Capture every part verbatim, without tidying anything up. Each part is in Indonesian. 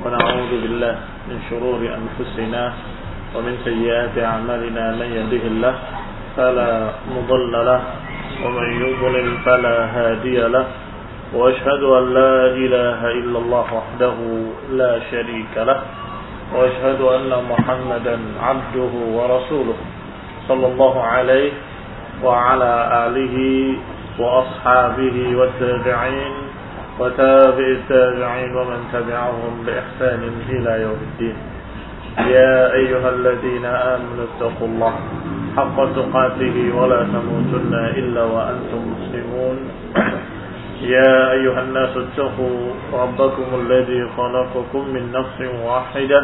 ونعوذ بالله من شرور أنفسنا ومن سيئات أعمالنا من يهده الله فلا مضل له ومن يضلل فلا هادي له وأشهد أن لا إله إلا الله وحده لا شريك له وأشهد أن محمدا عبده ورسوله صلى الله عليه وعلى آله وأصحابه والتابعين وتابع التابعين ومن تبعهم بإحسان إلى يوم الدين. يا أيها الذين آمنوا اتقوا الله حق تقاته ولا تموتن إلا وأنتم مسلمون. يا أيها الناس اتقوا ربكم الذي خلقكم من نفس واحدة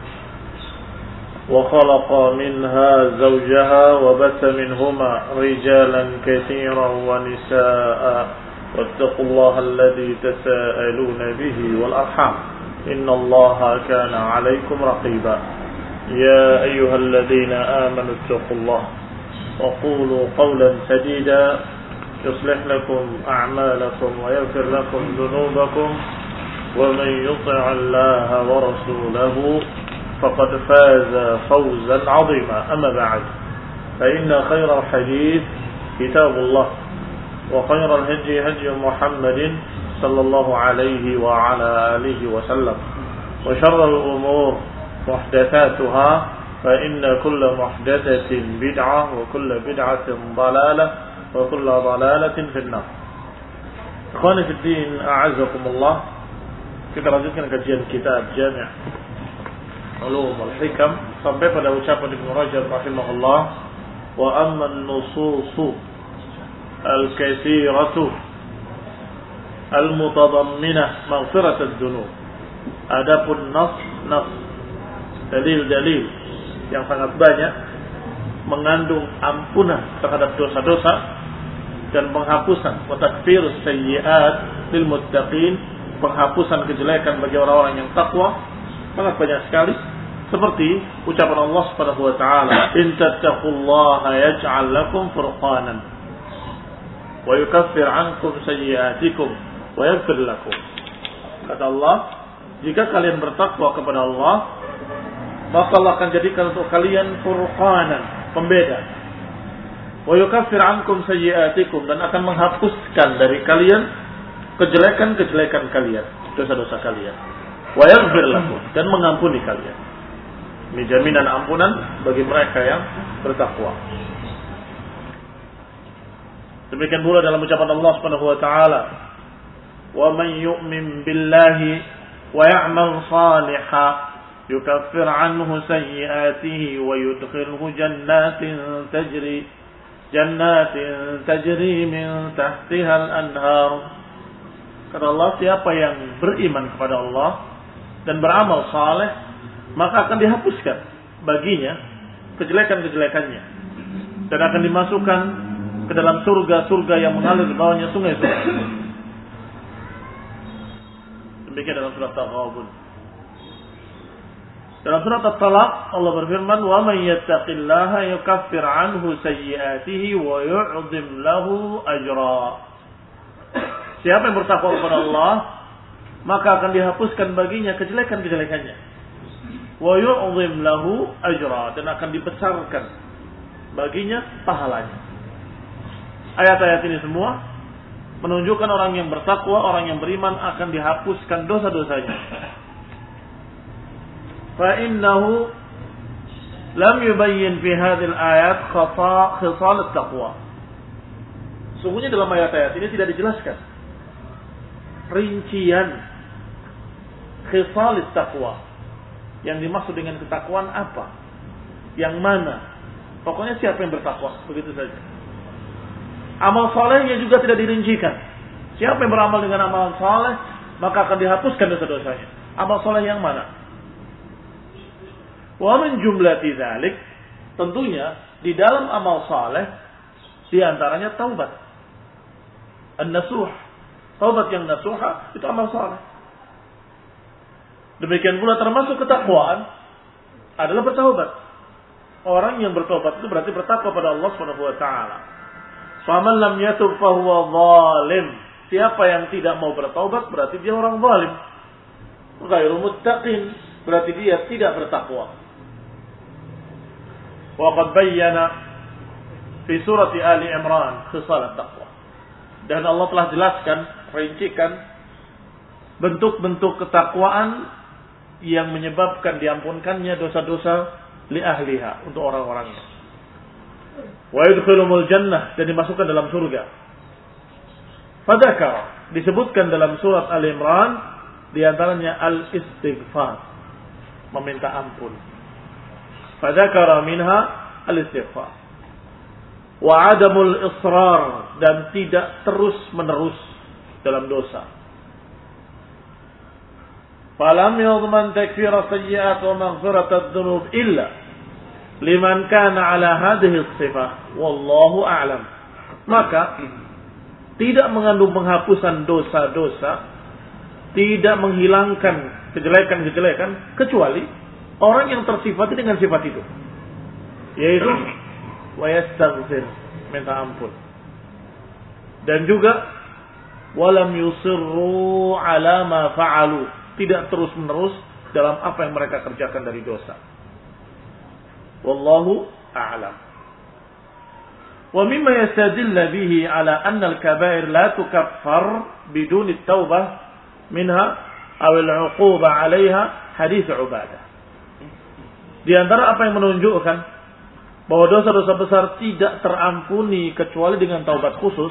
وخلق منها زوجها وبث منهما رجالا كثيرا ونساء واتقوا الله الذي تساءلون به والأرحام إن الله كان عليكم رقيبا. يا أيها الذين آمنوا اتقوا الله وقولوا قولا سديدا يصلح لكم أعمالكم ويغفر لكم ذنوبكم ومن يطع الله ورسوله فقد فاز فوزا عظيما. أما بعد فإن خير الحديث كتاب الله وخير الهدي هدي محمد صلى الله عليه وعلى آله وسلم وشر الأمور محدثاتها فإن كل محدثة بدعة وكل بدعة ضلالة وكل ضلالة في النار. Ikhwani fi din, a'azzakumullah. Kita lanjutkan kajian kitab Jami' Ulum al-Hikam sampai pada ucapan Ibnu Rajab rahimahullah, wa amma an-nususu al-katsiratu al-mutadamminah maghfirat ad-dunub. Adapun nas-nas, dalil-dalil yang sangat banyak mengandung ampunan terhadap dosa-dosa dan penghapusan wa takfirus sayyi'at lil muttaqin, penghapusan kejelekan bagi orang-orang yang takwa, sangat banyak sekali. Seperti ucapan Allah Subhanahu wa taala, in tattaqullaha yaj'al lakum furqanan wa yukaffir 'ankum sayyi'atikum wa yaghfir lakum. Kata Allah, jika kalian bertakwa kepada Allah, maka Allah akan jadikan untuk kalian furqanan, pembeda. Wa yukaffir 'ankum sayyi'atikum, dan akan menghapuskan dari kalian kejelekan-kejelekan kalian, dosa-dosa kalian. Wa yaghfir lakum, dan mengampuni kalian. Ini jaminan ampunan bagi mereka yang bertakwa. Demikian pula dalam ucapan Allah Subhanahu wa taala, wa man yu'min billahi wa ya'mal shalihan yukaffir 'anhu sayyi'atihi wa yudkhilhu jannatin tajri jannatin tajri min tahtiha al-anhar. Kata Allah, siapa yang beriman kepada Allah dan beramal saleh, maka akan dihapuskan baginya kejelekan-kejelekannya dan akan dimasukkan ke dalam surga-surga yang mengalir di bawahnya sungai-sungai. Demikian dalam surat At-Taghabun. Dalam surat At-Talaq Allah berfirman, wa man yattaqillaha yukaffir 'anhu sayyi'atihi wa yu'dhim lahu ajra. Siapa yang bertakwa kepada Allah, maka akan dihapuskan baginya kejelekan-kejelekannya. Wa yu'dhim lahu ajra, dan akan dibesarkan baginya pahalanya. Ayat-ayat ini semua menunjukkan orang yang bertakwa, orang yang beriman akan dihapuskan dosa-dosanya. Fa innahu lam yubayyin fi hadhil ayat khisal at-taqwa. Sungguhnya dalam ayat-ayat ini tidak dijelaskan rincian khisal at-taqwa. Yang dimaksud dengan ketakwaan apa? Yang mana? Pokoknya siapa yang bertakwa, begitu saja. Amal salehnya juga tidak dirincikan. Siapa yang beramal dengan amal saleh, maka akan dihapuskan dosa-dosanya. Amal saleh yang mana? Wa min jumlati dzalik, tentunya di dalam amal saleh di antaranya taubat. An-nasuh. Taubat yang nasuha itu amal saleh. Demikian pula termasuk ketakwaan adalah bertaubat. Orang yang bertobat itu berarti bertakwa pada Allah Subhanahu wa taala. Faman lam yatub fahuwa zalim. Siapa yang tidak mau bertaubat berarti dia orang zalim. ghairu muttaqin, berarti dia tidak bertakwa. Wa qad bayyana fi surati Ali Imran khisal at-taqwa. Dan Allah telah jelaskan, rincikan bentuk-bentuk ketakwaan yang menyebabkan diampunkannya dosa-dosa li ahliha, untuk orang-orangnya. Wa yudkhilumul jannah, dan dimasukkan dalam surga. Fadzakara, disebutkan dalam surat Ali Imran di antaranya al-istighfar, meminta ampun. Fadzakara minha al-istighfar. Wa adamul israr, dan tidak terus-menerus dalam dosa. Falam yadman takfira sayyi'at wa maghfirat adh-dhunub illa liman kana ala hadhihi as-sifah wallahu a'lam. Maka tidak mengandung penghapusan dosa-dosa, tidak menghilangkan kejelekan-kejelekan kecuali orang yang tersifati dengan sifat itu, yaitu wa yastaghfir, minta ampun, dan juga walam yusirru ala ma fa'alu, tidak terus-menerus dalam apa yang mereka kerjakan dari dosa. Wallahu a'lam. Wa mimma yastadilla bihi ala anna al-kaba'ir la tukaffar bidun at-taubah minha aw al-'uqubah 'alayha hadits Ubadah. Di antara apa yang menunjukkan bahwa dosa-dosa besar tidak terampuni kecuali dengan taubat khusus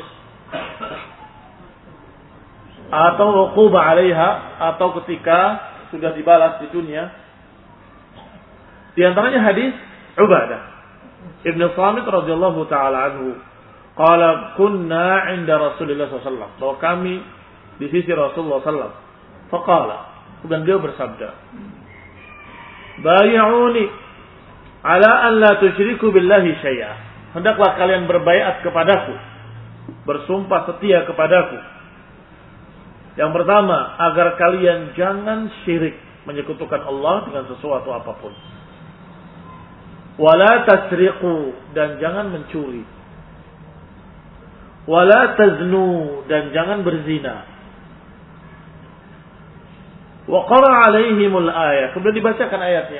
atau 'uqubah 'alayha, atau ketika sudah dibalas di dunia. Di antaranya hadis Ubadah Ibn Samit radhiyallahu taala anhu, qala kunna 'inda Rasulillah sallallahu alaihi wasallam, bahwa kami di sisi Rasulullah sallallahu alaihi wasallam. Faqala, dan dia bersabda, bay'uni ala an la tusyriku billahi syai'a, hendaklah kalian berbaiat kepadaku, bersumpah setia kepadaku. Yang pertama, agar kalian jangan syirik, menyekutukan Allah dengan sesuatu apapun. Wala tasriqu, dan jangan mencuri. Wala taznu, dan jangan berzina. Wa qara alaihimul ayat, kemudian dibacakan ayatnya.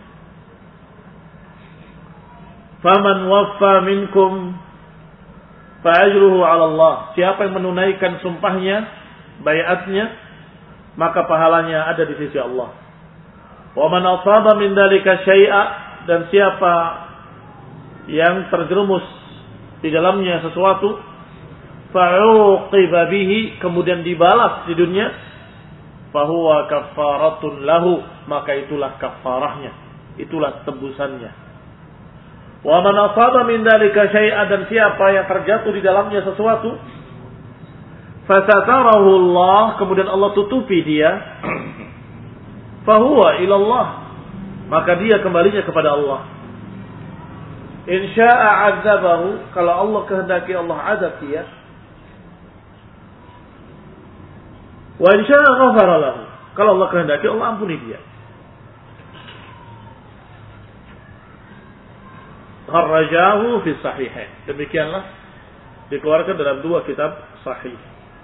Faman waffa minkum fa'ajruhu 'ala Allah, siapa yang menunaikan sumpahnya, baiatnya, maka pahalanya ada di sisi Allah. Wa man asaba min dzalika syai'a, dan siapa yang terjerumus di dalamnya sesuatu, fa'uqiba bihi, kemudian dibalas di dunia, fahuwa kaffaratun lahu, maka itulah kafarahnya, itulah tebusannya. Wa man asaba min dzalika syai'a, dan siapa yang terjatuh di dalamnya sesuatu, fasatarahu Allah, kemudian Allah tutupi dia, fahuwa ilallah, maka dia kembalinya kepada Allah. Insya'a azabahu, kalau Allah kehendaki Allah azab dia. Wa insya'a ghafara lahu, kalau Allah kehendaki Allah ampuni dia. Kharrajahu fi sahihain, demikianlah dikeluarkan dalam dua kitab sahih.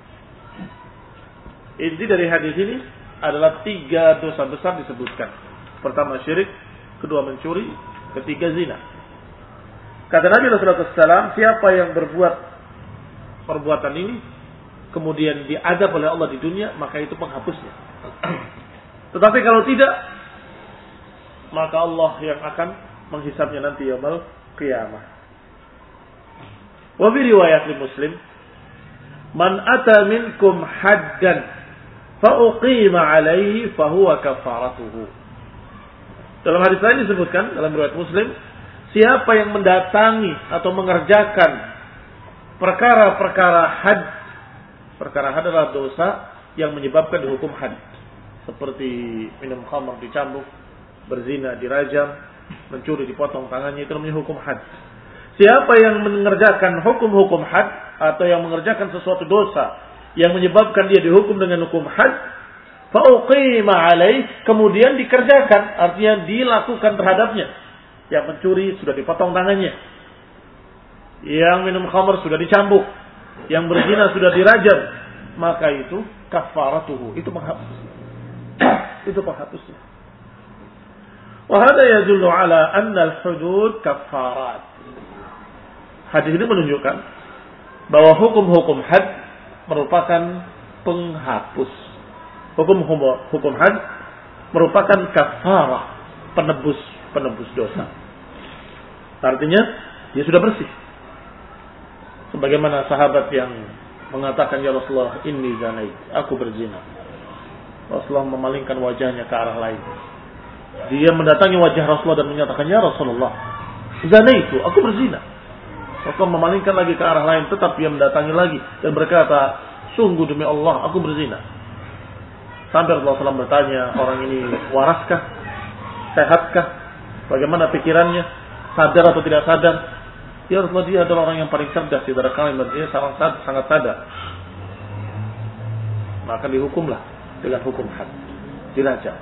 Inti dari hadis ini adalah tiga dosa besar disebutkan. Pertama syirik, kedua mencuri, ketiga zina. Kata Nabi sallallahu alaihi wasallam, siapa yang berbuat perbuatan ini kemudian diadab oleh Allah di dunia, maka itu penghapusnya. Tetapi kalau tidak, maka Allah yang akan menghisabnya nanti yaumul qiyamah. Wa fi riwayat Muslim, man ata minkum haddan fa uqima alaihi fa huwa kafaratuhu. Dalam hadis lain disebutkan dalam riwayat Muslim, siapa yang mendatangi atau mengerjakan perkara-perkara had, perkara had adalah dosa yang menyebabkan dihukum had, seperti minum khamr dicambuk, berzina dirajam, mencuri dipotong tangannya, itu namanya hukum had. Siapa yang mengerjakan hukum-hukum had atau yang mengerjakan sesuatu dosa yang menyebabkan dia dihukum dengan hukum had, fa'uqima alaih, kemudian dikerjakan, artinya dilakukan terhadapnya. Yang mencuri sudah dipotong tangannya, yang minum khamr sudah dicambuk, yang berzina sudah dirajam, maka itu kafaratuhu, itu menghapus. itu penghapusnya. Wa hada yadullu ala anna al-hudud kaffarat. Hadis ini menunjukkan bahwa hukum-hukum had merupakan penghapus. Hukum hukum had merupakan kafarah, penebus penebus dosa. Artinya dia sudah bersih. Sebagaimana sahabat yang mengatakan, ya Rasulullah, inni zanait, aku berzina. Rasulullah memalingkan wajahnya ke arah lain. Dia mendatangi wajah Rasulullah dan menyatakan, ya Rasulullah, zanaitu, aku berzina. Rasulullah memalingkan lagi ke arah lain, tetap dia mendatangi lagi dan berkata, sungguh demi Allah, aku berzina. Sampai Rasulullah shallallahu alaihi wasallam bertanya, orang ini waraskah? Sehatkah? Bagaimana pikirannya? Sadar atau tidak sadar? Ya Rasulullah, dia adalah orang yang paling cerdas di antara kalian, dia sangat sangat sadar. Maka dihukumlah dengan hukum had, dirajam.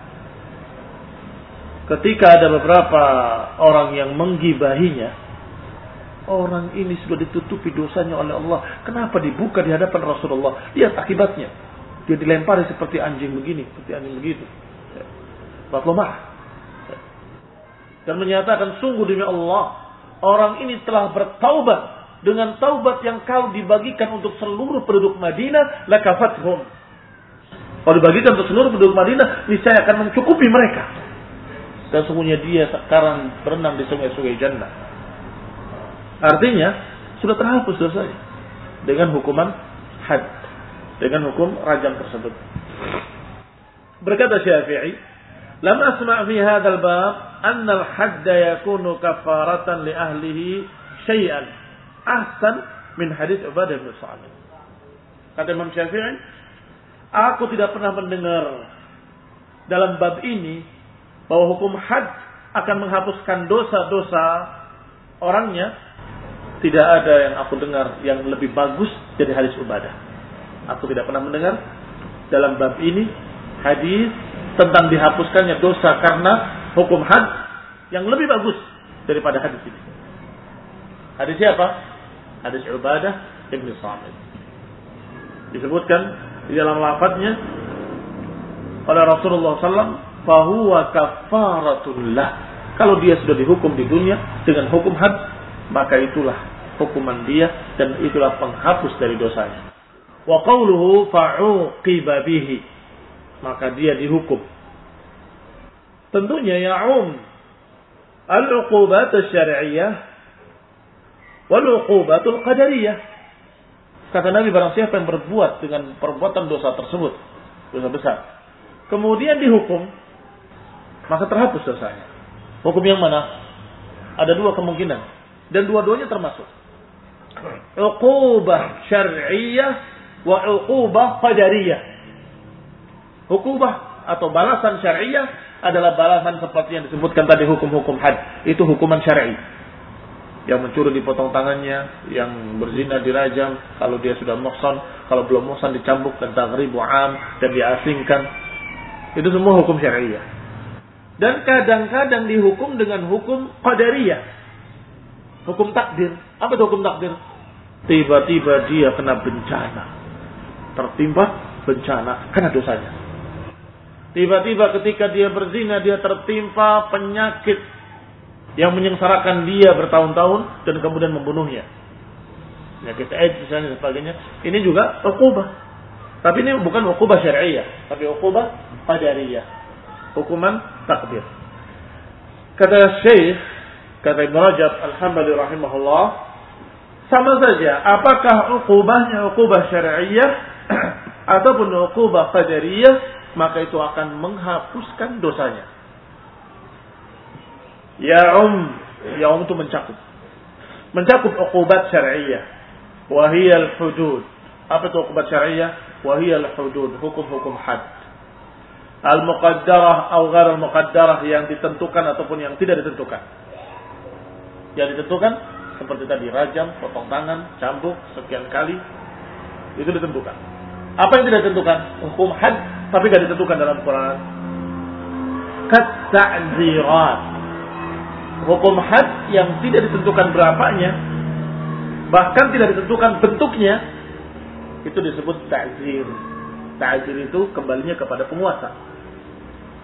Ketika ada beberapa orang yang menggibahinya, orang ini sudah ditutupi dosanya oleh Allah, kenapa dibuka di hadapan Rasulullah? Lihat akibatnya, dia dilempari seperti anjing begini, seperti anjing begitu. Rasulullah dan menyatakan, sungguh demi Allah, orang ini telah bertaubat dengan taubat yang kalau dibagikan untuk seluruh penduduk Madinah, lakafathum. Kalau dibagikan untuk seluruh penduduk Madinah, niscaya akan mencukupi mereka. Dan sungguhnya dia sekarang berenang di sungai-sungai jannah. Artinya sudah terhapus dosanya dengan hukuman had, dengan hukum rajam tersebut. Berkata Syafi'i, lam asma' fi hadzal bab anna al-hadd yakunu kafaratan li ahlihi syai'an ahsan min hadits Ubadah bin Samit. Kata Imam Syafi'i, aku tidak pernah mendengar dalam bab ini bahwa hukum had akan menghapuskan dosa-dosa orangnya. Tidak ada yang aku dengar yang lebih bagus dari hadis Ubadah. Aku tidak pernah mendengar dalam bab ini hadis tentang dihapuskannya dosa karena hukum had yang lebih bagus daripada hadis ini. Hadis siapa? Hadis Ubadah bin Samit. Disebutkan di dalam lafadznya oleh Rasulullah sallallahu alaihi wasallam, fahuwa kafaratullah. Kalau dia sudah dihukum di dunia dengan hukum had, maka itulah hukuman dia dan itulah penghapus dari dosanya. Wa qawluhu fa'uqiba bihi, maka dia dihukum. Tentunya ya'um al-uqubat asy-syar'iyyah wal-uqubat al-qadariyah. Kata Nabi, barang siapa yang berbuat dengan perbuatan dosa tersebut, dosa besar, kemudian dihukum, maka terhapus dosanya. Hukum yang mana? Ada dua kemungkinan dan dua-duanya termasuk. Uqubah syar'iyyah wa uqubah qadariyah. Uqubah atau balasan syar'iyyah adalah balasan seperti yang disebutkan tadi, hukum-hukum had. Itu hukuman syar'i. Yang mencuri dipotong tangannya, yang berzina dirajam, kalau dia sudah muhsan, kalau belum muhsan dicambuk dan taghribu am dan diasingkan. Itu semua hukum syar'iyyah. Dan kadang-kadang dihukum dengan hukum qadariyah. Hukum takdir. Apa itu hukum takdir? Tiba-tiba dia kena bencana. Tertimpa bencana karena dosanya. Tiba-tiba ketika dia berzina, dia tertimpa penyakit yang menyengsarakan dia bertahun-tahun dan kemudian membunuhnya. Penyakit AIDS misalnya dan sebagainya. Ini juga uqubah. Tapi ini bukan uqubah syar'iyyah, tapi uqubah qadariyah. Hukuman takdir. Kata Syekh, kata Ibn Rajab Al-Hambali rahimahullah, sama saja apakah uqubahnya uqubah syar'iyyah ataupun uqubah qadariyah, maka itu akan menghapuskan dosanya. Ya'um, ya'um itu mencakup. Mencakup uqubat syar'iyyah. Wa hiya al-hudud. Apa itu uqubat syar'iyyah? Wa hiya al-hudud, hukum-hukum had. Al-muqaddarah atau ghair al-muqaddarah, yang ditentukan ataupun yang tidak ditentukan. Yang ditentukan seperti tadi, rajam, potong tangan, cambuk sekian kali, itu ditentukan. Apa yang tidak ditentukan? Hukum had, tapi tidak ditentukan dalam Quran. Kat-ta'zirat. Hukum had yang tidak ditentukan berapanya, bahkan tidak ditentukan bentuknya, itu disebut ta'zir. Ta'zir itu kembalinya kepada penguasa.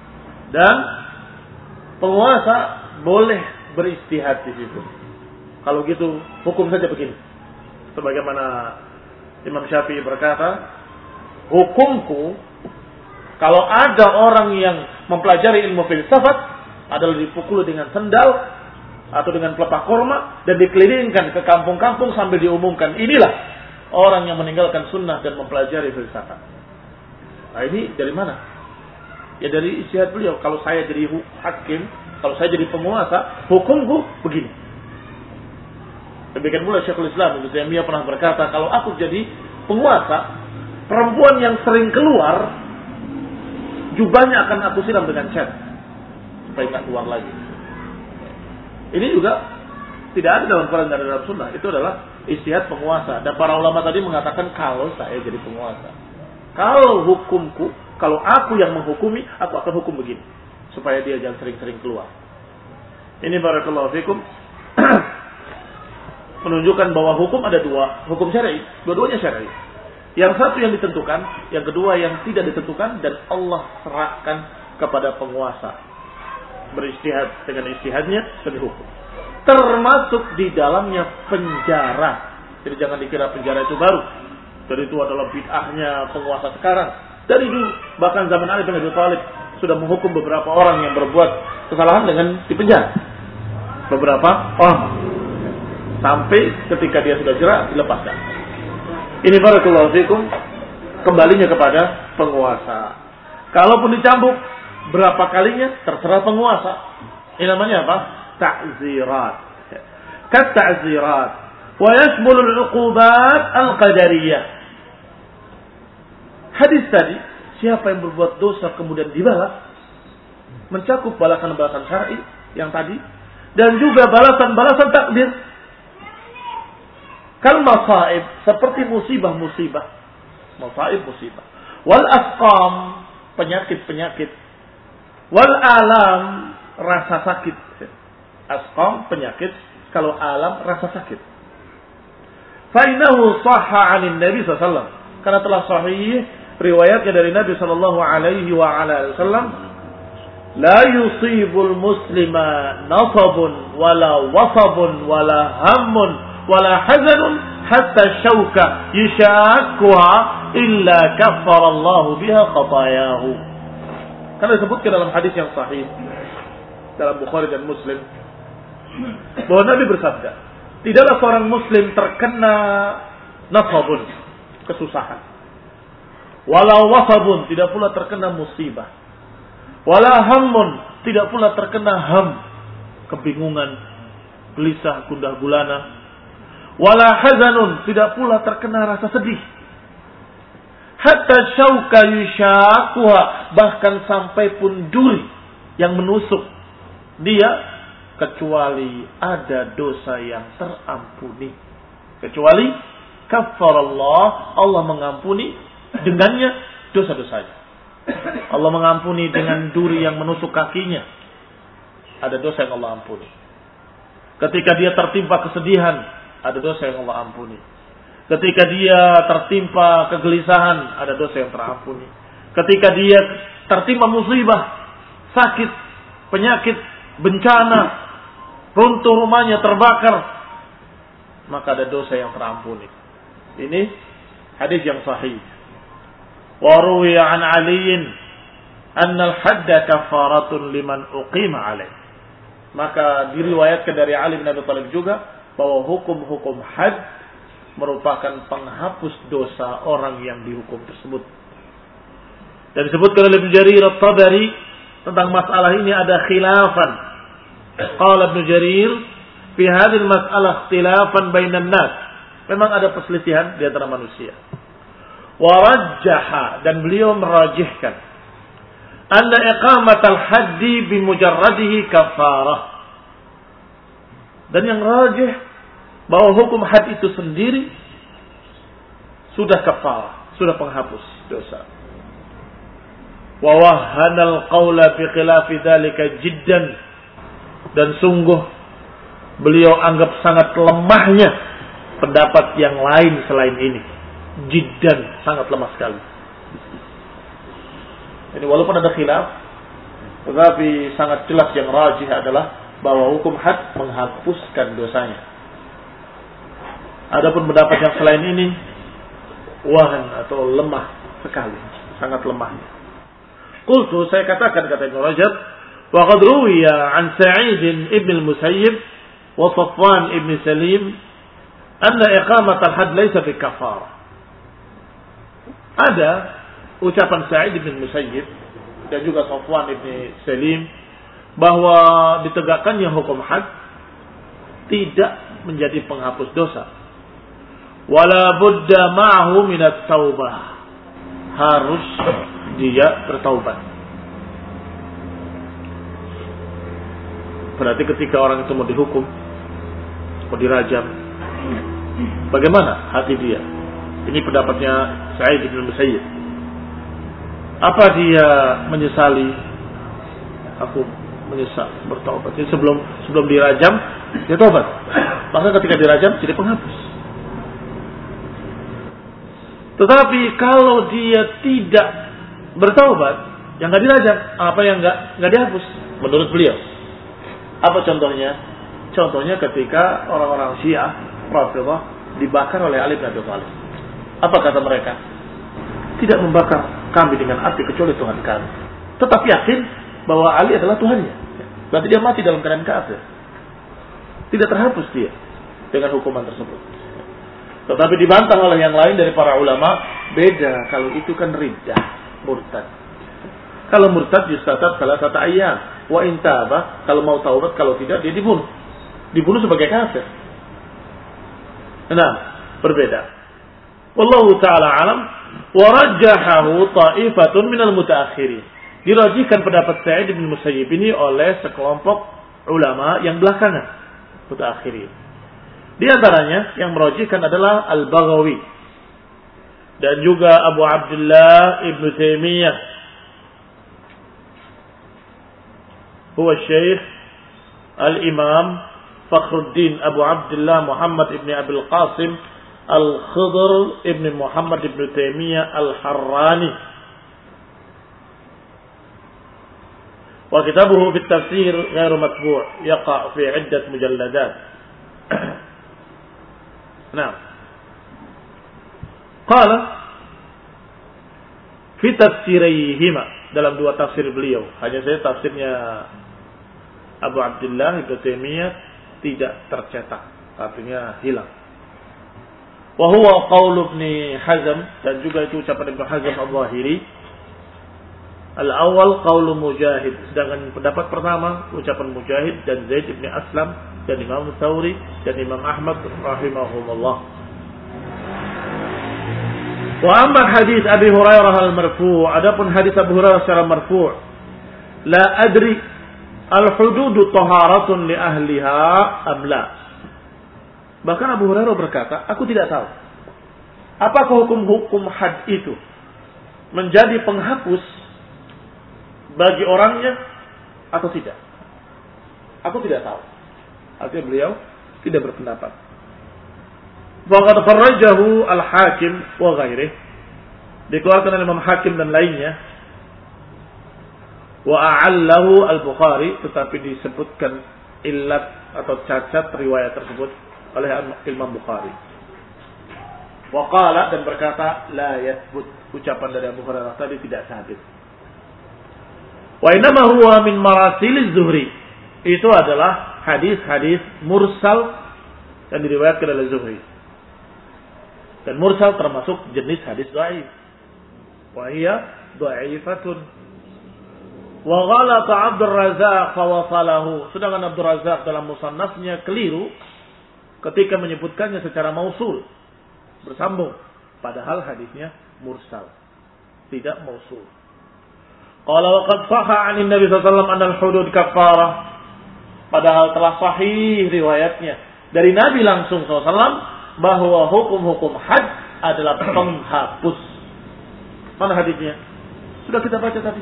Dan penguasa boleh beristihad di situ. Kalau gitu hukum saja begini. Sebagaimana Imam Syafi'i berkata, hukumku kalau ada orang yang mempelajari ilmu filsafat adalah dipukul dengan sendal atau dengan pelepah kurma dan dikelilingkan ke kampung-kampung sambil diumumkan, inilah orang yang meninggalkan sunnah dan mempelajari filsafat. Nah ini dari mana? Ya dari ijtihad beliau. Kalau saya jadi hakim, kalau saya jadi penguasa, hukumku begini. Demikian pula Syekhul Islam Ibnu Taimiyah pernah berkata, kalau aku jadi penguasa, perempuan yang sering keluar, jubahnya akan aku siram dengan cat supaya tidak keluar lagi. Ini juga tidak ada dalam Quran dan dalam Sunnah. Itu adalah ijtihad penguasa. Dan para ulama tadi mengatakan kalau saya jadi penguasa, kalau hukumku, kalau aku yang menghukumi, aku akan hukum begini supaya dia jangan sering-sering keluar. Ini barakallahu fikum menunjukkan bahwa hukum ada dua, hukum syar'i, dua-duanya syar'i. Yang satu yang ditentukan, yang kedua yang tidak ditentukan, dan Allah serahkan kepada penguasa beristihad dengan istihadnya dan hukum. Termasuk di dalamnya penjara. Jadi jangan dikira penjara itu baru. Jadi itu adalah bid'ahnya penguasa sekarang. Dari dulu, bahkan zaman Ali bin Abi Thalib sudah menghukum beberapa orang yang berbuat kesalahan dengan dipenjara. Beberapa orang. Sampai ketika dia sudah jerah, dilepaskan. Ini barakallahu fikum, kembalinya kepada penguasa. Kalaupun dicambuk berapa kalinya terserah penguasa. Ini namanya apa? Ta'zirat. Kat ta'zirat wa yashmulu al-'uqubat al-qadariyah. Hadis tadi, siapa yang berbuat dosa kemudian dibalas, mencakup balasan-balasan syar'i yang tadi dan juga balasan-balasan takdir. Kal masaib, seperti musibah-musibah. Masaib musibah. Wal asqam, penyakit-penyakit. Wal alam, rasa sakit. Asqam, penyakit. Kalau alam, rasa sakit. Fainahu sahha 'anil Nabi sallallahu alaihi wasallam. Karena telah sahih riwayatnya dari Nabi sallallahu alaihi wa ala wasallam, la yusibul muslima nasabun wala wasabun wala hammun wala hazanun hatta syauka yushakuha illa kaffara Allah biha khatayahu. Karena disebutkan dalam hadis yang sahih dalam Bukhari dan Muslim bahwa Nabi bersabda, tidaklah seorang muslim terkena nasabun, kesusahan, walau wasabun, tidak pula terkena musibah, wala hammun, tidak pula terkena ham, kebingungan, gelisah, gundah gulana, wala hazanun, tidak pula terkena rasa sedih, hatta syauka yushakuha, bahkan sampai pun duri yang menusuk dia, kecuali ada dosa yang terampuni, kecuali kafarallah, Allah mengampuni dengannya dosa-dosanya. Allah mengampuni dengan duri yang menusuk kakinya, ada dosa yang Allah ampuni. Ketika dia tertimpa kesedihan, ada dosa yang Allah ampuni. Ketika dia tertimpa kegelisahan, ada dosa yang terampuni. Ketika dia tertimpa musibah, sakit, penyakit, bencana, runtuh rumahnya, terbakar, maka ada dosa yang terampuni. Ini hadis yang sahih. Wa ruwiya an Ali anna al-hadda kafaratun liman uqima alaih. Maka diriwayatkan dari Ali bin Abi Thalib juga bahwa hukum-hukum had merupakan penghapus dosa orang yang dihukum tersebut. Dan disebutkan oleh Ibnu Jarir At-Tabari tentang masalah ini ada khilafan. Qala Ibnu Jarir fi hadhihi al-mas'alah ikhtilafan bainan nas. Memang ada perselisihan di antara manusia. Wa rajjaha, dan beliau merajihkan anna iqamatal haddi bi mujarradihi kafarah. Dan yang rajih bahwa hukum had itu sendiri sudah kafarah, sudah penghapus dosa. Wa wahhana al-qawla fi khilafi dzalika jiddan, dan sungguh beliau anggap sangat lemahnya pendapat yang lain selain ini. Jiddan, sangat lemah sekali. Jadi walaupun ada khilaf, Tetapi sangat jelas yang rajih adalah bahwa hukum had menghapuskan dosanya. Adapun pendapat yang selain ini wahan atau lemah sekali, sangat lemah. Qultu, saya katakan kata Ibnu Rajab, wa qad ruwiya an Sa'id ibn al-Musayyib wa Safwan ibn Salim anna iqamat al-had laysa bi kafarah. Ada ucapan Sa'id ibn al-Musayyib dan juga Safwan ibn Salim bahwa ditegakkannya hukum had tidak menjadi penghapus dosa. Wala budda ma'ahu minat taubah. Harus dia bertaubat. Berarti ketika orang itu mau dihukum, mau dirajam, bagaimana hati dia? Ini pendapatnya Sa'id bin Musayyib. Apa dia menyesali? Aku menyesal, bertaubat. Jadi sebelum sebelum dirajam, dia taubat. Maka ketika dirajam jadi penghapus. Tetapi kalau dia tidak bertaubat, yang nggak dirajam, apa yang nggak nggak dihapus? Menurut beliau, apa contohnya? Contohnya ketika orang-orang Syiah, Rafidhah dibakar oleh Ali bin Abi Thalib. Apa kata mereka? Tidak membakar kami dengan api kecuali Tuhan kami. Tetap yakin bahwa Ali adalah Tuhannya. Berarti dia mati dalam keadaan kafir. Tidak terhapus dia dengan hukuman tersebut. Tetapi dibantah oleh yang lain dari para ulama, beda kalau itu kan riddah, murtad. Kalau murtad yustatab salah satu ayat. Wa intaba, kalau mau taubat, kalau tidak dia dibunuh. Dibunuh sebagai kafir. Nah, berbeda. Wallahu ta'ala alam, wa rajjahahu ta'ifatun minal mutaakhirin. Dirajihkan pendapat Sa'id bin Musayyib ini oleh sekelompok ulama yang belakangan, mutaakhirin. Di antaranya yang merajihkan adalah Al-Baghawi dan juga Abu Abdullah Ibn Taimiyah, huwa Syekh Al-Imam Fakhruddin Abu Abdullah Muhammad Ibn Abil Qasim Al-Khidr Ibn Muhammad Ibn Taimiyah Al-Harrani. Wa kitabuhu fi tafsir ghairu matbu' yaqa' fi 'iddat mujalladat. Nah, qala fi tafsirayhima, dalam dua tafsir beliau. Hanya saja tafsirnya Abu Abdullah Ibn Taimiyah tidak tercetak, artinya hilang. Wa huwa qaul Ibn Hazm, dan juga itu ucapan Ibn Hazm Al-Zahiri. Al-awwal qaul Mujahid, sedangkan pendapat pertama ucapan Mujahid dan Zaid bin Aslam dan Imam Thawri dan Imam Ahmad rahimahumullah. Wa amma hadis Abi Hurairah al-marfu', adapun hadis Abu Hurairah secara marfu', la adri al-hududu taharatun li ahliha am la. Bahkan Abu Hurairah berkata, aku tidak tahu apakah hukum-hukum had itu menjadi penghapus bagi orangnya atau tidak. Aku tidak tahu. Artinya beliau tidak berpendapat. Faqad kharrajahu al-Hakim wa ghairihi. Dikeluarkan oleh Imam Hakim dan lainnya. Wa a'allahu al-Bukhari, tetapi disebutkan illat atau cacat riwayat tersebut oleh Imam Bukhari. Wa qala, dan berkata la yathbut, ucapan dari Abu Hurairah tadi tidak sabit. Wa inama huwa min marasiliz Zuhri, itu adalah hadis-hadis mursal yang diriwayatkan oleh Zuhri. Dan mursal termasuk jenis hadis dhaif. Wa hiya dhaifatun. Wa ghalata Abdur Razzaq fa wasalahu, sedangkan Abdur Razzaq dalam musannafnya keliru ketika menyebutkannya secara mausul, bersambung, padahal hadisnya mursal, tidak mausul. Qala wa qad sahha 'an Nabi sallallahu alaihi wasallam anna al-hudud kaffarah. Padahal telah sahih riwayatnya dari Nabi langsung sallallahu alaihi wasallam bahwa hukum-hukum had adalah penghapus. Mana hadisnya? Sudah kita baca tadi.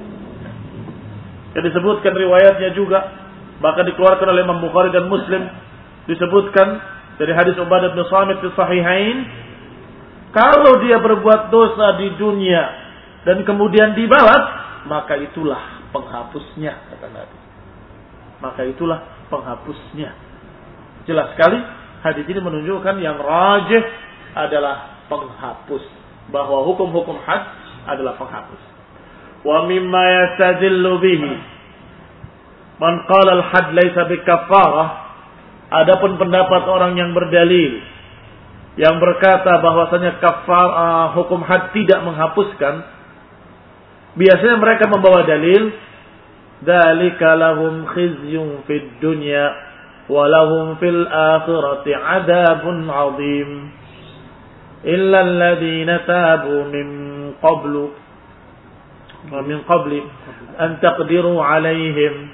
Yang disebutkan riwayatnya juga, bahkan dikeluarkan oleh Imam Bukhari dan Muslim, disebutkan dari hadis Ubadah bin Samit di Sahihain, kalau dia berbuat dosa di dunia dan kemudian dibalas, maka itulah penghapusnya, kata Nabi. Maka itulah penghapusnya. Jelas sekali hadis ini menunjukkan yang rajih adalah penghapus, bahwa hukum-hukum had adalah penghapus. Wa mimma yastadillu bihi man qala al-had laysa bikaffarah. Adapun pendapat orang yang berdalil yang berkata bahwasanya kafar uh, hukum had tidak menghapuskan, biasanya mereka membawa dalil dzalika lahum khizyun fid dunya wa lahum fil akhirati adzabun 'adzim illa alladhina tabu min qablu wa min qabli an taqdiru 'alaihim.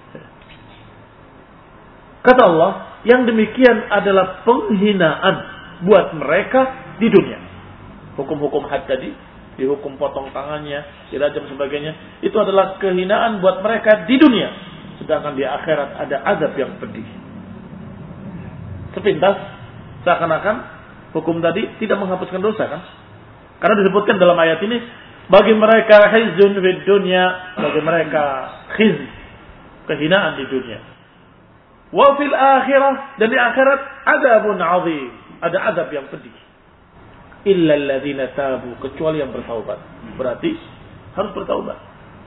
Kata Allah, yang demikian adalah penghinaan buat mereka di dunia. Hukum-hukum had tadi, dihukum potong tangannya, dirajam sebagainya, itu adalah kehinaan buat mereka di dunia. Sedangkan di akhirat ada azab yang pedih. Sepintas seakan-akan hukum tadi tidak menghapuskan dosa, kan? Karena disebutkan dalam ayat ini, bagi mereka khizyun fid dunya, bagi mereka khizy, kehinaan di dunia. Wa fil akhirah, dan di akhirat adzabun 'adzim, ada azab yang pedih. Illa alladzina tabu, kecuali yang bertaubat. Berarti harus bertaubat.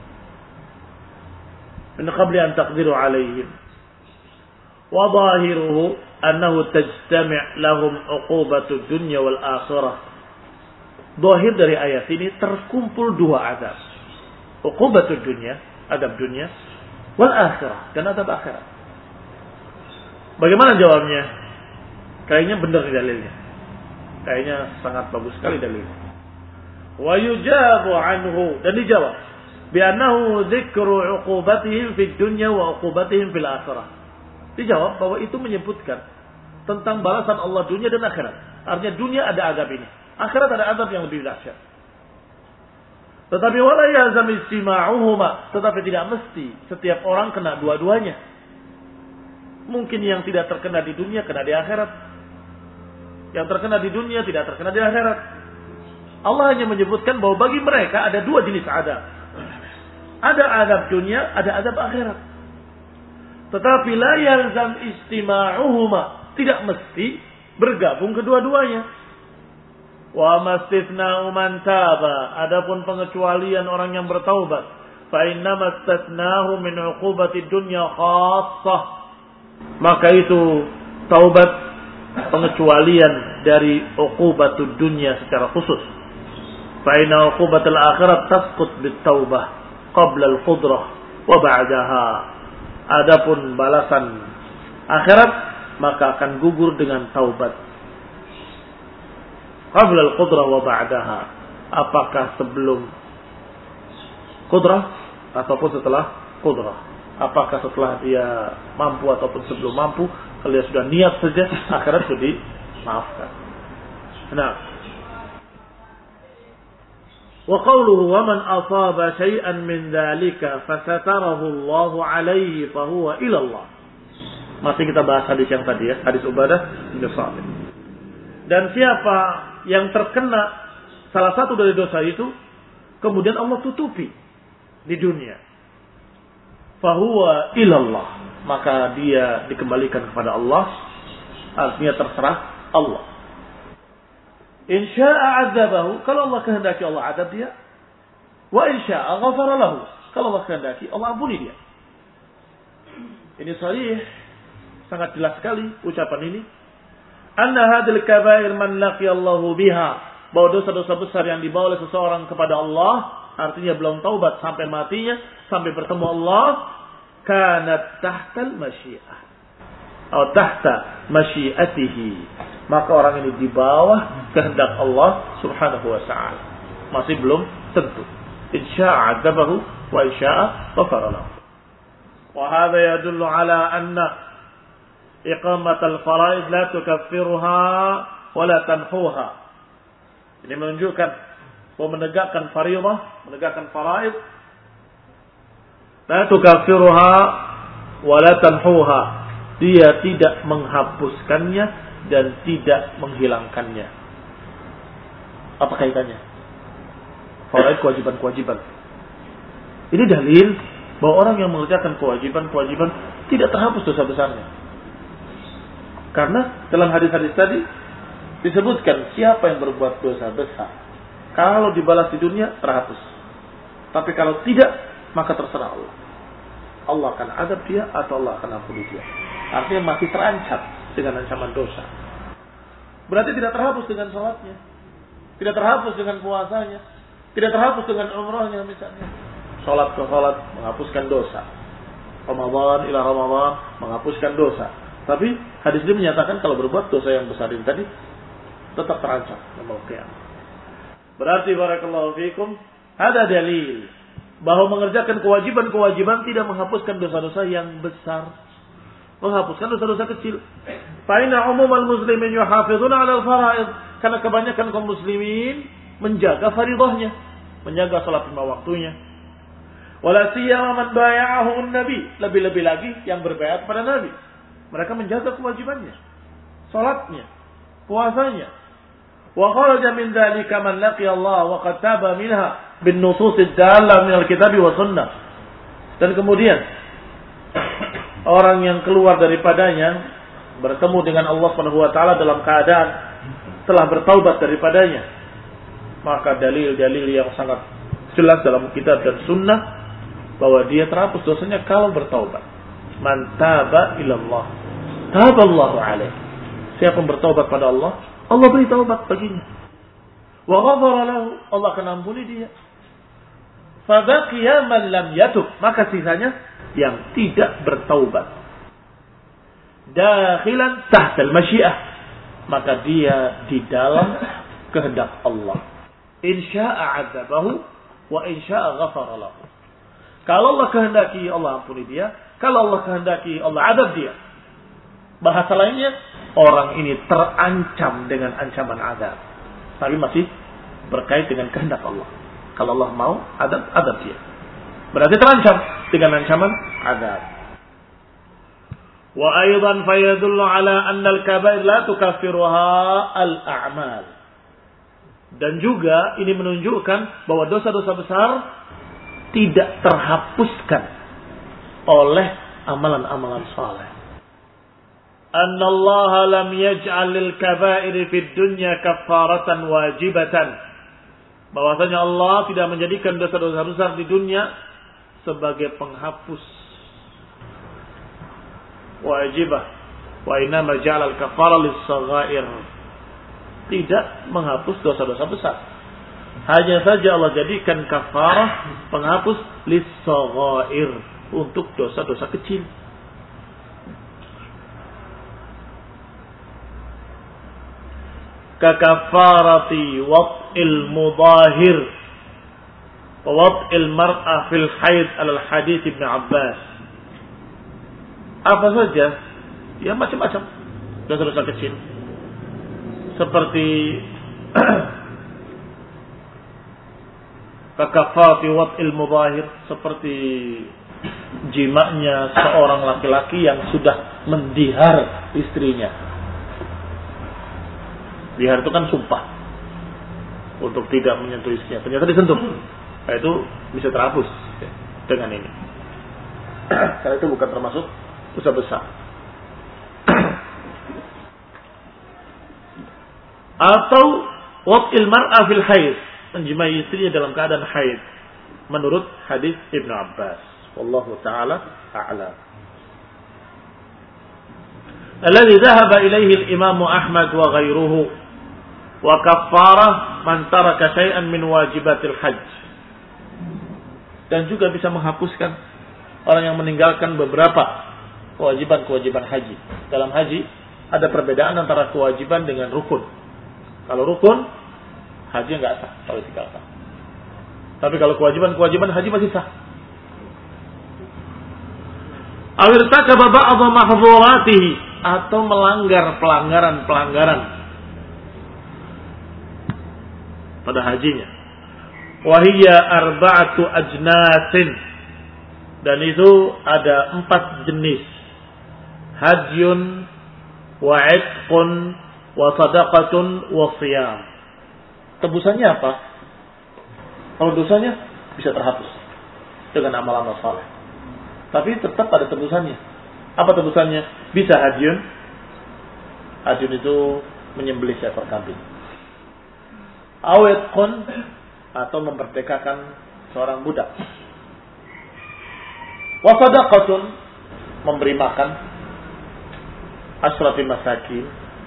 Min qabli an taqdiru 'alaihim. Wa dhahiruhu annahu tajtami' lahum 'uqubatu dunya wal akhirah. Zahir dari ayat ini terkumpul dua azab. 'Uqubatu dunya, azab dunia, wal akhirah, dan azab akhirat. Bagaimana jawabnya? Kayaknya benar dalilnya. Kayaknya sangat bagus sekali dalilnya. Wa yujabu anhu, dan dijawab bi annahu dzikru 'uqubatihim fid dunya wa 'uqubatihim fil akhirah. Dijawab bahwa itu menyebutkan tentang balasan Allah dunia dan akhirat. Artinya dunia ada azab ini, akhirat ada azab yang lebih dahsyat. Tetapi wala yazam istima'uhuma, tetapi tidak mesti setiap orang kena dua-duanya. Mungkin yang tidak terkena di dunia kena di akhirat. Yang terkena di dunia tidak terkena di akhirat. Allah hanya menyebutkan bahwa bagi mereka ada dua jenis azab. Ada azab dunia, ada azab akhirat. Tetapi la yalzam istima'uhuma, tidak mesti bergabung kedua-duanya. Wa mastithna'u man taba, adapun pengecualian orang yang bertaubat, fa innama istatnahu min 'uqubati dunya khassah. Maka itu taubat pengecualian dari uqubatud dunya secara khusus. Fa inna uqubatul akhirat tasqut bit taubah qabla al qudrah wa ba'daha. Adapun balasan akhirat maka akan gugur dengan taubat. Qabla al qudrah wa ba'daha. Apakah sebelum qudrah ataupun setelah qudrah? Apakah setelah dia mampu ataupun sebelum mampu, kalau dia sudah niat saja, akhirat sudah dimaafkan. Nah, wa qawluhu wa man asaba syai'an min dzalika fasatarahu Allah 'alaihi fa huwa ila Allah. Masih kita bahas hadis yang tadi ya, hadis Ubadah bin Samit. Dan siapa yang terkena salah satu dari dosa itu, kemudian Allah tutupi di dunia, fahuwa ilallah, maka dia dikembalikan kepada Allah, artinya terserah Allah. Insya'a adzabahu, kalau Allah kehendaki Allah azab dia, wa insya'a ghafara lahu, kalau Allah kehendaki Allah ampuni dia. Ini sahih, sangat jelas sekali ucapan ini. Anna hadil kabair man laqiyallahu biha, bahwa dosa-dosa besar yang dibawa oleh seseorang kepada Allah, artinya belum taubat sampai matinya, sampai bertemu Allah, kanat tahtal masyiah atau tahta masyiatihi, maka orang ini di bawah kehendak Allah subhanahu wa ta'ala, masih belum tentu. Insya'a adzabahu wa insya'a ghafara lahu. Wa hadha yadullu ala anna iqamat al-faraid la tukaffiruha wa la tanhuha. Ini menunjukkan bahwa menegakkan fariidah, menegakkan faraid, la tukaffiruha wa la tanhuha, dia tidak menghapuskannya dan tidak menghilangkannya. Apa kaitannya? Faraid kewajiban-kewajiban. Ini dalil bahwa orang yang mengerjakan kewajiban-kewajiban tidak terhapus dosa besarnya. Karena dalam hadis-hadis tadi disebutkan siapa yang berbuat dosa besar, kalau dibalas di dunia terhapus. Tapi kalau tidak, maka terserah Allah. Allah akan adab dia atau Allah akan ampuni dia. Artinya masih terancam dengan ancaman dosa. Berarti tidak terhapus dengan sholatnya, tidak terhapus dengan puasanya, tidak terhapus dengan umrahnya misalnya. Sholat ke sholat menghapuskan dosa, Ramadan ila Ramadan menghapuskan dosa. Tapi hadis ini menyatakan kalau berbuat dosa yang besar ini tadi tetap terancam yaumul qiyamah. Berarti barakallahu fikum, ada dalil bahwa mengerjakan kewajiban-kewajiban tidak menghapuskan dosa-dosa yang besar, menghapuskan dosa-dosa kecil. Fa inna umumal muslimin yuhafizuna 'ala al-fara'id, karena kebanyakan kaum muslimin menjaga faridahnya, menjaga salat lima waktunya. Wala siyama man bay'ahu an-nabi, lebih-lebih lagi yang berbaiat pada Nabi. Mereka menjaga kewajibannya, salatnya, puasanya. Wa kharaja min dzalika man laqiya Allah wa qad taba minha bin nusus ad-dalla min al-kitab wa sunnah. Dan kemudian orang yang keluar daripadanya bertemu dengan Allah Subhanahu wa taala dalam keadaan telah bertaubat daripadanya, maka dalil-dalil yang sangat jelas dalam kitab dan sunnah bahwa dia terhapus dosanya kalau bertaubat. Man taba ilallah taballahu alaihi. Siapa yang bertaubat pada Allah, Allah beri taubat baginya. Wa ghafara lahu, Allah akan ampuni dia. Fa baqiya man lam yatub, maka sisanya yang tidak bertaubat. Dakhilan tahta al-masyiah, maka dia di dalam kehendak Allah. In syaa'a 'adzabahu wa in syaa'a ghafara lahu. Kalau Allah kehendaki, Allah ampuni dia. Kalau Allah kehendaki, Allah adab dia. Bahasa lainnya, orang ini terancam dengan ancaman adab, tapi masih berkait dengan kehendak Allah. Kalau Allah mau adab, adab dia. Berarti terancam dengan ancaman adab. Wa aidan fayadullu ala anna al-kaba'ir la tukaffiruha al-a'mal. Dan juga ini menunjukkan bahwa dosa-dosa besar tidak terhapuskan oleh amalan-amalan saleh. Anna Allah lam yaj'al lil kaba'ir fid dunya kaffaratan wajibatan. Bahwasanya Allah tidak menjadikan dosa-dosa besar di dunia sebagai penghapus wajibah. Wa inna ja'ala al-kaffara lis-saghair. Tidak menghapus dosa-dosa besar. Hanya saja Allah jadikan kafarah penghapus lis-saghair, untuk dosa-dosa kecil. Kakafarati wat'il mudahir wa wat'il mar'ah fil haid alal hadits Ibn Abbas. Apa saja, ya macam-macam dosa-dosa kecil, seperti kakafarati wat'il mudahir, seperti jimanya seorang laki-laki yang sudah mendihar istrinya. Dihar itu kan sumpah untuk tidak menyentuh istrinya, ternyata disentuh. Nah, itu bisa terhapus dengan ini. Karena itu bukan termasuk dosa besar. Atau wat'il mar'a fil haid, menjimai istrinya dalam keadaan haid, menurut hadis Ibnu Abbas. Wallahu ta'ala a'lam. Alladhi dhahaba ilaihi al-Imam Ahmad wa ghairuhu wa kaffarah man taraka syai'an min wajibatil hajj. Dan juga bisa menghapuskan orang yang meninggalkan beberapa kewajiban-kewajiban haji. Dalam haji ada perbedaan antara kewajiban dengan rukun. Kalau rukun, haji enggak sah kalau ditinggalkan. Tapi kalau kewajiban-kewajiban haji masih sah. Awir takaba ba'dha mahdhuratihi, atau melanggar pelanggaran-pelanggaran pada hajinya. Wahiyya arba'atu ajnasin, dan itu ada empat jenis. Hajyun wa 'itqun wa sadaqatun wa shiyam. Tebusannya apa? Kalau dosanya bisa terhapus dengan amal-amal saleh. Tapi tetap ada tebusannya. Apa tebusannya? Bisa hadyun. Hadyun itu menyembelih seekor kambing. Awetqun, atau memerdekakan seorang budak. Wa sadaqatun, memberi makan asyrati masakin.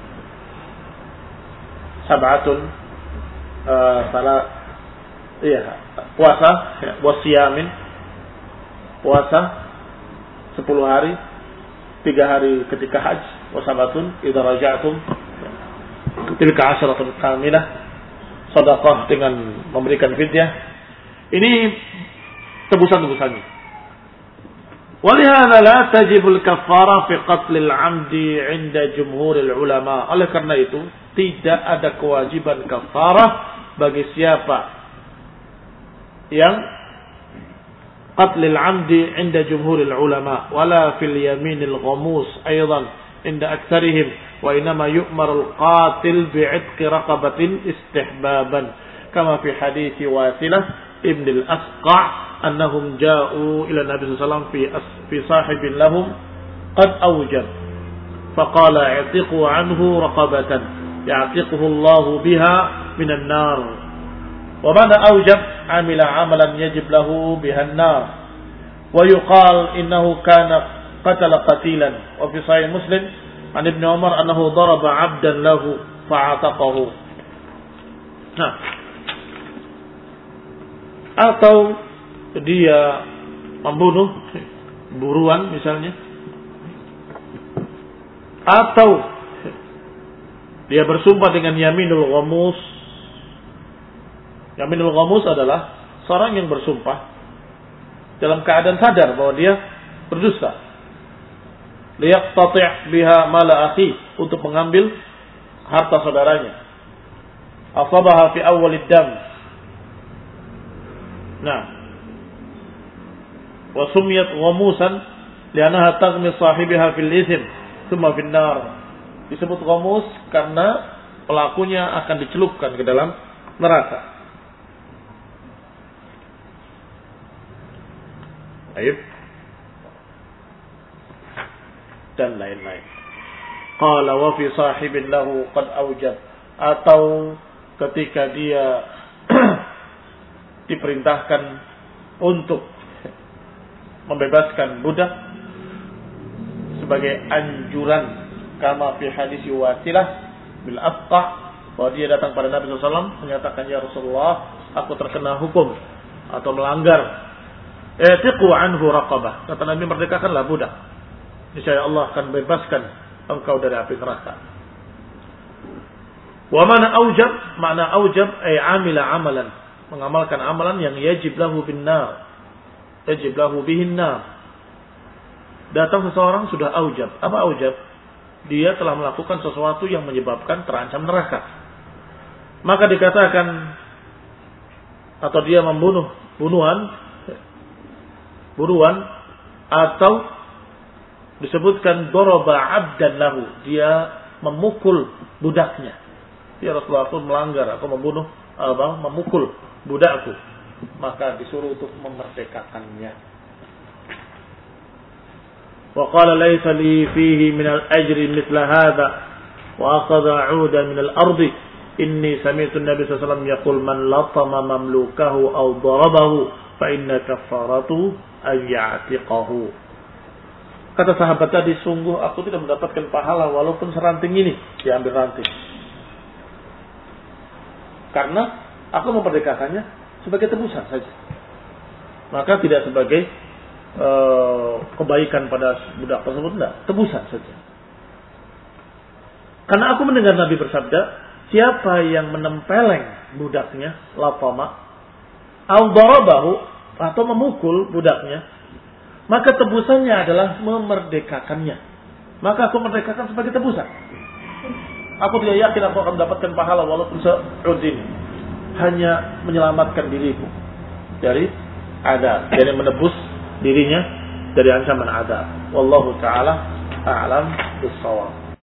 Sab'atun, uh, salah, iya, puasa, ya, wasiyamin, puasa sepuluh hari, tiga hari ketika haji, wasabatun, idza raja'tum, tilka asyaratun kamilah, sedekah dengan memberikan fidyah. Ini tebusan-tebusannya. Walihada la tajibul kaffara fi qatlil 'amdi 'inda jumhuril ulama. Oleh karena itu, tidak ada kewajiban kafarah bagi siapa yang qatlil 'amdi 'inda jumhuril ulama, wala fil yaminil ghamus aidan 'inda aktsarihim, wa inma yu'marul qatil bi'itqi raqabatin istihbaban kama fi hadits Wasilah ibn al-Asqa' annahum ja'u ila Nabi sallallahu alaihi wasallam fi fi sahibin lahum qad awjab faqala i'tiqu anhu raqabatan ya'tiquhu Allah biha minan nar wa mana awjab amila amalan yajib lahu biha an-nar wa yuqal innahu kana qatala qatilan wa fi sahih Muslim an Ibn Umar annahu daraba 'abdan lahu fa'ataqahu. Nah, atau dia membunuh buruan misalnya, atau dia bersumpah dengan yaminul ghamus. Yaminul ghamus adalah seorang yang bersumpah dalam keadaan sadar bahwa dia berdusta, liyaqtati' biha mala akhi, untuk mengambil harta saudaranya, asabaha fi awwalid dam. Nah, wa sumiyat ghamusan li'annaha taghmi sahibiha fil ithm thumma fin nar. Disebut ghamus karena pelakunya akan dicelupkan ke dalam neraka. Baik. Dan lain-lain. Qala wa fi sahibin lahu qad awjab, atau ketika dia diperintahkan untuk membebaskan budak sebagai anjuran, kama fi hadis Wasilah bil Asqa', bahwa dia datang pada Nabi sallallahu alaihi wasallam menyatakan, ya Rasulullah, aku terkena hukum atau melanggar, i'tiqu anhu raqabah, kata Nabi, merdekakanlah budak, niscaya Allah akan bebaskan engkau dari api neraka. Wa mana aujab, makna aujab ay amila amalan, mengamalkan amalan yang yajib lahu bin nar, yajib lahu bihin nar. Datang seseorang sudah aujab. Apa aujab? Dia telah melakukan sesuatu yang menyebabkan terancam neraka. Maka dikatakan, atau dia membunuh bunuhan, buruan, atau disebutkan daraba 'abdan lahu, dia memukul budaknya. Ya Rasulullah, aku melanggar, aku membunuh, apa, memukul budakku, maka disuruh untuk memerdekakannya. Wa qala laysa li fihi min al-ajri mithla hadha wa akhadha 'udan min al-ardi inni sami'tu an-nabiy sallallahu alaihi wasallam yaqul man latama mamlukahu aw darabahu fa inna kafaratu an ya'tiqahu. Kata sahabat tadi, sungguh aku tidak mendapatkan pahala walaupun seranting ini diambil ranting, karena aku memperdekakannya sebagai tebusan saja, maka tidak sebagai e, kebaikan pada budak tersebut, tidak, tebusan saja. Karena aku mendengar Nabi bersabda, siapa yang menempeleng budaknya, latama, au darabahu, atau memukul budaknya, maka tebusannya adalah memerdekakannya. Maka aku merdekakan sebagai tebusan. Aku tidak yakin aku akan mendapatkan pahala walaupun se'ud ini. Hanya menyelamatkan diriku dari adab, dari menebus dirinya dari ancaman adab. Wallahu ta'ala a'lam bis-shawab.